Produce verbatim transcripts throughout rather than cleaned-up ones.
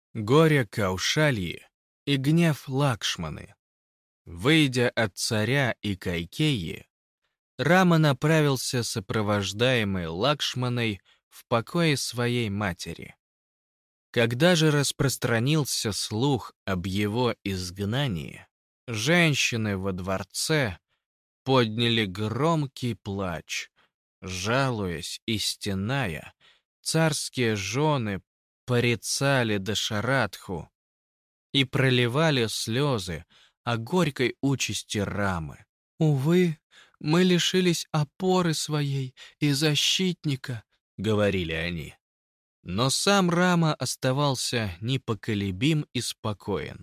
Горе Каушальи и гнев Лакшманы. Выйдя от царя и Кайкеи, Рама направился, сопровождаемый Лакшманой, в покое своей матери. Когда же распространился слух об его изгнании, женщины во дворце подняли громкий плач. Жалуясь и стеная, царские жены порицали Дашаратху и проливали слезы о горькой участи Рамы. «Увы, мы лишились опоры своей и защитника», — говорили они. Но сам Рама оставался непоколебим и спокоен.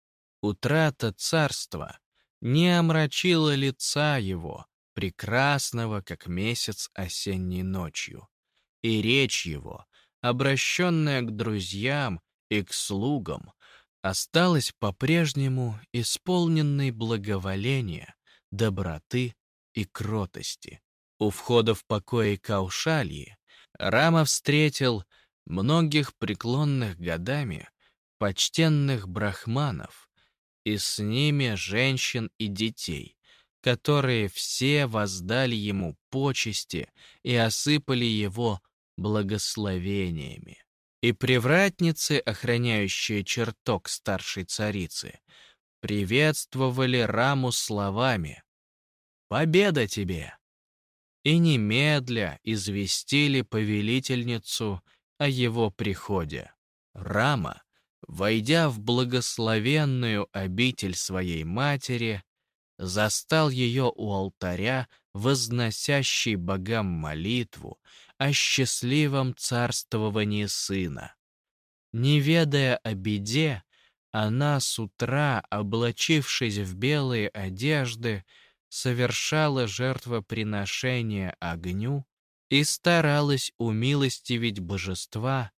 Утрата царства не омрачила лица его, прекрасного, как месяц осенней ночью, и речь его, обращенная к друзьям и к слугам, осталась по-прежнему исполненной благоволения, доброты и кротости. У входа в покои Каушальи Рама встретил многих преклонных годами почтенных брахманов, и с ними женщин и детей, которые все воздали ему почести и осыпали его благословениями. И привратницы, охраняющие чертог старшей царицы, приветствовали Раму словами «Победа тебе!» и немедля известили повелительницу о его приходе. Рама, войдя в благословенную обитель своей матери, застал ее у алтаря, возносящей богам молитву о счастливом царствовании сына. Не ведая о беде, она с утра, облачившись в белые одежды, совершала жертвоприношение огню и старалась умилостивить божества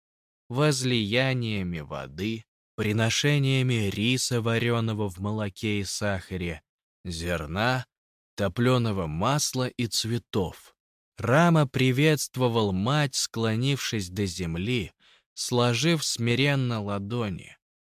возлияниями воды, приношениями риса, вареного в молоке и сахаре, зерна, топленого масла и цветов. Рама приветствовал мать, склонившись до земли, сложив смиренно ладони.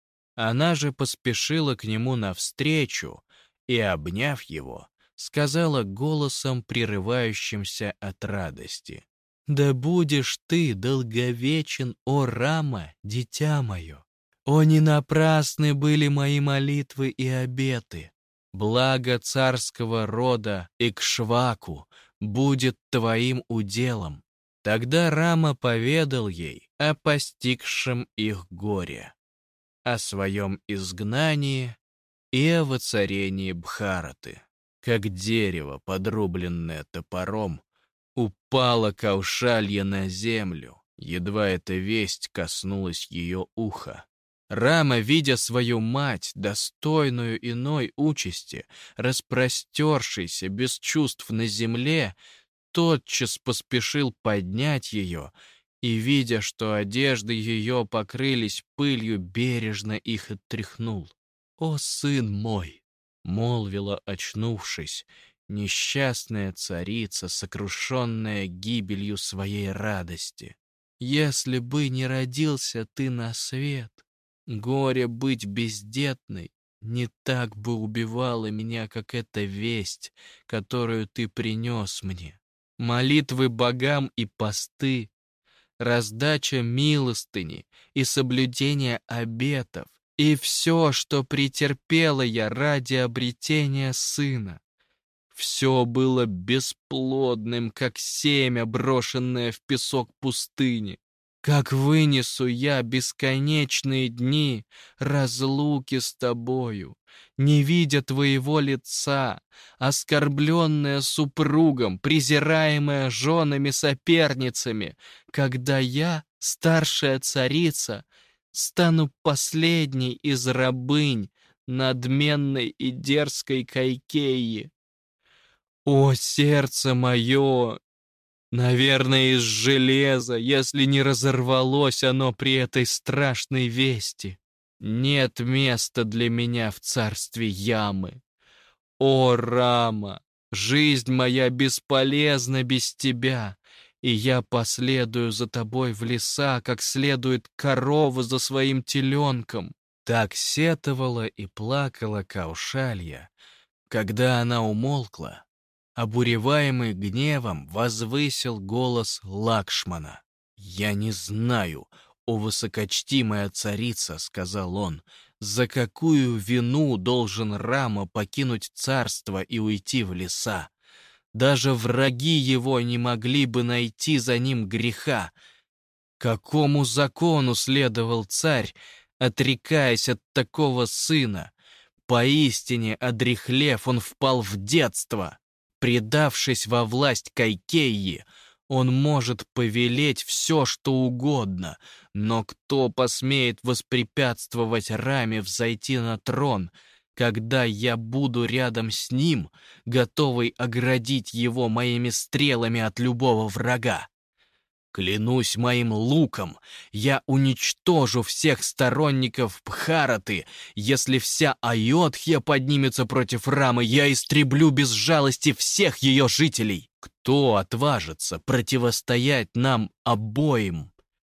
Она же поспешила к нему навстречу и, обняв его, сказала голосом, прерывающимся от радости: «Да будешь ты долговечен, о Рама, дитя мое! О, не напрасны были мои молитвы и обеты! Благо царского рода Икшваку будет твоим уделом». Тогда Рама поведал ей о постигшем их горе, о своем изгнании и о воцарении Бхараты. Как дерево, подрубленное топором, упала Каушалья на землю, едва эта весть коснулась ее уха. Рама, видя свою мать, достойную иной участи, распростершейся без чувств на земле, тотчас поспешил поднять ее и, видя, что одежды ее покрылись пылью, бережно их отряхнул. «О, сын мой!» — молвила, очнувшись, несчастная царица, сокрушенная гибелью своей радости. «Если бы не родился ты на свет, горе быть бездетной не так бы убивало меня, как эта весть, которую ты принес мне. Молитвы богам и посты, раздача милостыни и соблюдение обетов, и все, что претерпела я ради обретения сына, все было бесплодным, как семя, брошенное в песок пустыни. Как вынесу я бесконечные дни разлуки с тобою, не видя твоего лица, оскорбленная супругом, презираемая женами-соперницами, когда я, старшая царица, стану последней из рабынь надменной и дерзкой Кайкеи. О, сердце мое! Наверное, из железа, если не разорвалось оно при этой страшной вести. Нет места для меня в царстве Ямы. О, Рама, жизнь моя бесполезна без тебя, и я последую за тобой в леса, как следует корова за своим теленком». Так сетовала и плакала Каушалья. Когда она умолкла, обуреваемый гневом, возвысил голос Лакшмана. «Я не знаю, о высокочтимая царица», — сказал он, — «за какую вину должен Рама покинуть царство и уйти в леса? Даже враги его не могли бы найти за ним греха. Какому закону следовал царь, отрекаясь от такого сына? Поистине, одряхлев, он впал в детство. Предавшись во власть Кайкейи, он может повелеть все, что угодно, но кто посмеет воспрепятствовать Раме взойти на трон, когда я буду рядом с ним, готовый оградить его моими стрелами от любого врага? Клянусь моим луком, я уничтожу всех сторонников Бхараты. Если вся Айодхья поднимется против Рамы, я истреблю без жалости всех ее жителей. Кто отважится противостоять нам обоим?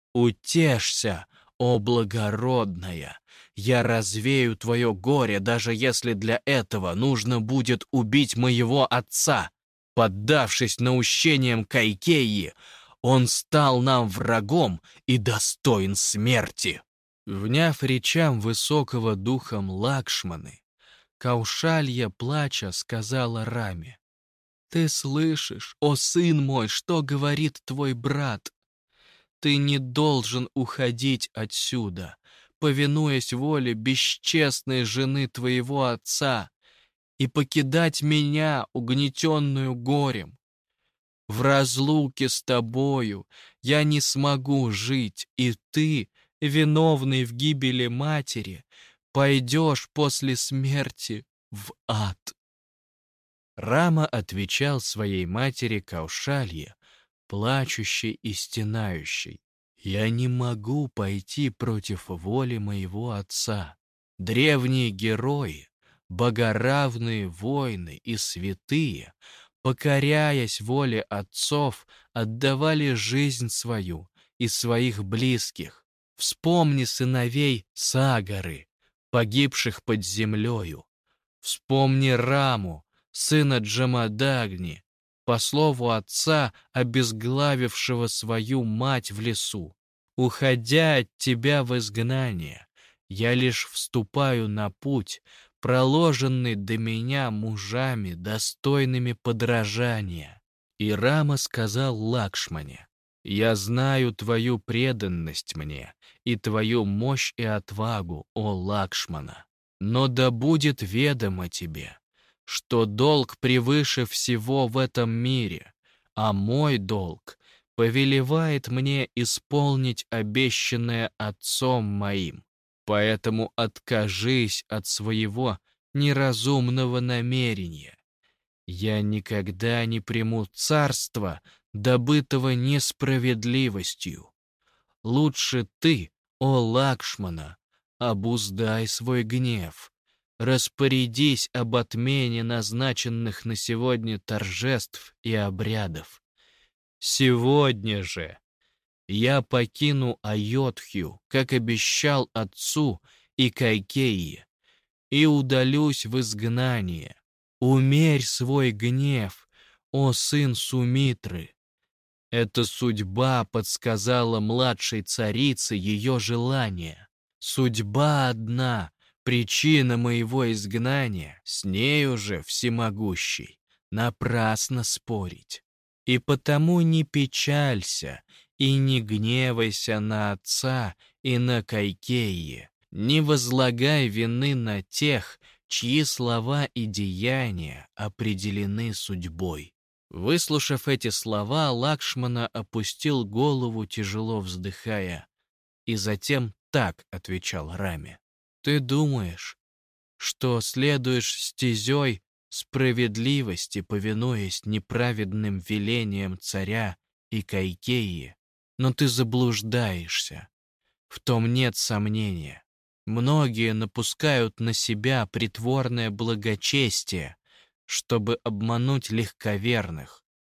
Утешься, о благородная, я развею твое горе, даже если для этого нужно будет убить моего отца. Поддавшись наущениям Кайкейи, он стал нам врагом и достоин смерти». Вняв речам высокого духом Лакшманы, Каушалья, плача, сказала Раме: «Ты слышишь, о сын мой, что говорит твой брат? Ты не должен уходить отсюда, повинуясь воле бесчестной жены твоего отца, и покидать меня, угнетенную горем. В разлуке с тобою я не смогу жить, и ты, виновный в гибели матери, пойдешь после смерти в ад». Рама отвечал своей матери Каушалье, плачущей и стенающей: «Я не могу пойти против воли моего отца. Древние герои, богоравные воины и святые, покоряясь воле отцов, отдавали жизнь свою и своих близких. Вспомни сыновей Сагары, погибших под землею. Вспомни Раму, сына Джамадагни, по слову отца, обезглавившего свою мать в лесу. Уходя от тебя в изгнание, я лишь вступаю на путь, проложенный до меня мужами, достойными подражания». И Рама сказал Лакшмане: «Я знаю твою преданность мне и твою мощь и отвагу, о Лакшмана, но да будет ведомо тебе, что долг превыше всего в этом мире, а мой долг повелевает мне исполнить обещанное отцом моим. Поэтому откажись от своего неразумного намерения. Я никогда не приму царство, добытого несправедливостью. Лучше ты, о Лакшмана, обуздай свой гнев, распорядись об отмене назначенных на сегодня торжеств и обрядов. Сегодня же я покину Айодхью, как обещал отцу и Кайкейи, и удалюсь в изгнание. Умерь свой гнев, о сын Сумитры». Эта судьба подсказала младшей царице ее желание. Судьба одна, причина моего изгнания, с нею же всемогущий напрасно спорить. И потому не печалься и не гневайся на отца и на Кайкейи, не возлагай вины на тех, чьи слова и деяния определены судьбой. Выслушав эти слова, Лакшмана опустил голову, тяжело вздыхая, и затем так отвечал Раме: «Ты думаешь, что следуешь стезей справедливости, повинуясь неправедным велениям царя и Кайкейи, но ты заблуждаешься. В том нет сомнения. Многие напускают на себя притворное благочестие, чтобы обмануть легковерных.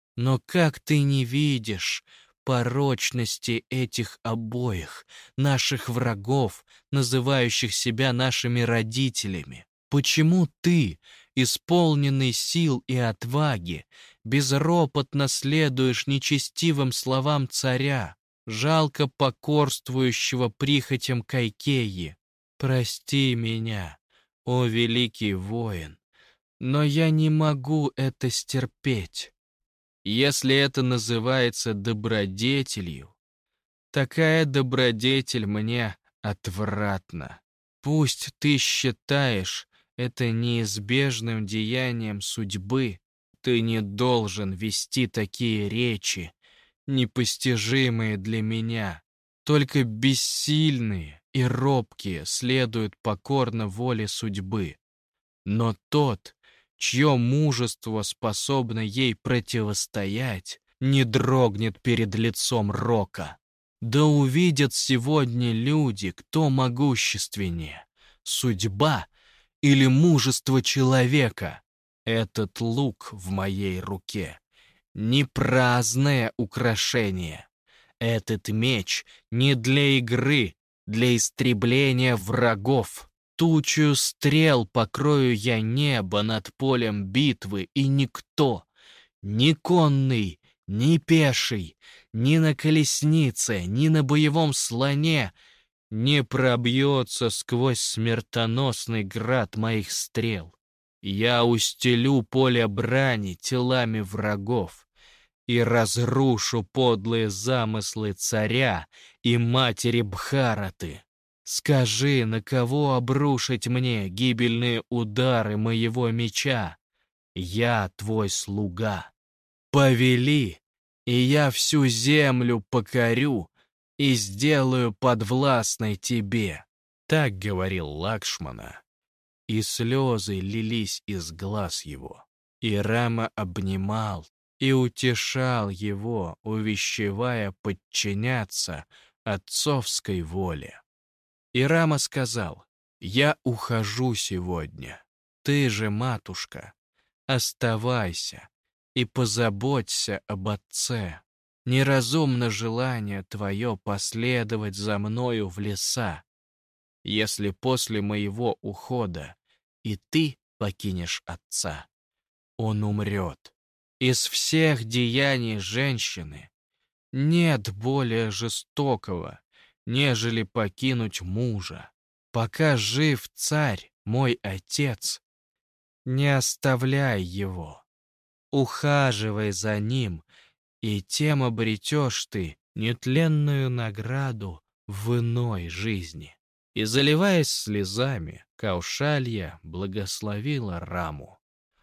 Но как ты не видишь порочности этих обоих, наших врагов, называющих себя нашими родителями? Почему ты, исполненный сил и отваги, безропотно следуешь нечестивым словам царя, жалко покорствующего прихотям Кайкеи? Прости меня, о великий воин, но я не могу это стерпеть. Если это называется добродетелью, такая добродетель мне отвратна. Пусть ты считаешь это неизбежным деянием судьбы, ты не должен вести такие речи, непостижимые для меня. Только бессильные и робкие следуют покорно воле судьбы. Но тот, чье мужество способно ей противостоять, не дрогнет перед лицом рока. Да увидят сегодня люди, кто могущественнее, судьба или мужество человека. Этот лук в моей руке — не праздное украшение. Этот меч не для игры, для истребления врагов. Тучью стрел покрою я небо над полем битвы, и никто, ни конный, ни пеший, ни на колеснице, ни на боевом слоне не пробьется сквозь смертоносный град моих стрел. Я устелю поле брани телами врагов и разрушу подлые замыслы царя и матери Бхараты. Скажи, на кого обрушить мне гибельные удары моего меча? Я твой слуга. Повели, и я всю землю покорю и сделаю подвластной тебе. Так говорил Лакшмана, и слезы лились из глаз его. И Рама обнимал и утешал его, увещевая подчиняться отцовской воле. И Рама сказал: «Я ухожу сегодня. Ты же, матушка, оставайся и позаботься об отце. Неразумно желание твое последовать за мною в леса. Если после моего ухода и ты покинешь отца, он умрет. Из всех деяний женщины нет более жестокого, нежели покинуть мужа. Пока жив царь, мой отец, не оставляй его. Ухаживай за ним, и тем обретешь ты нетленную награду в иной жизни». И, заливаясь слезами, Каушалья благословила Раму.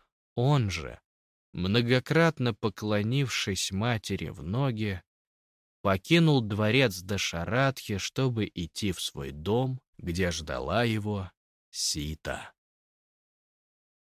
Он же, многократно поклонившись матери в ноги, покинул дворец Дашаратхи, чтобы идти в свой дом, где ждала его Сита.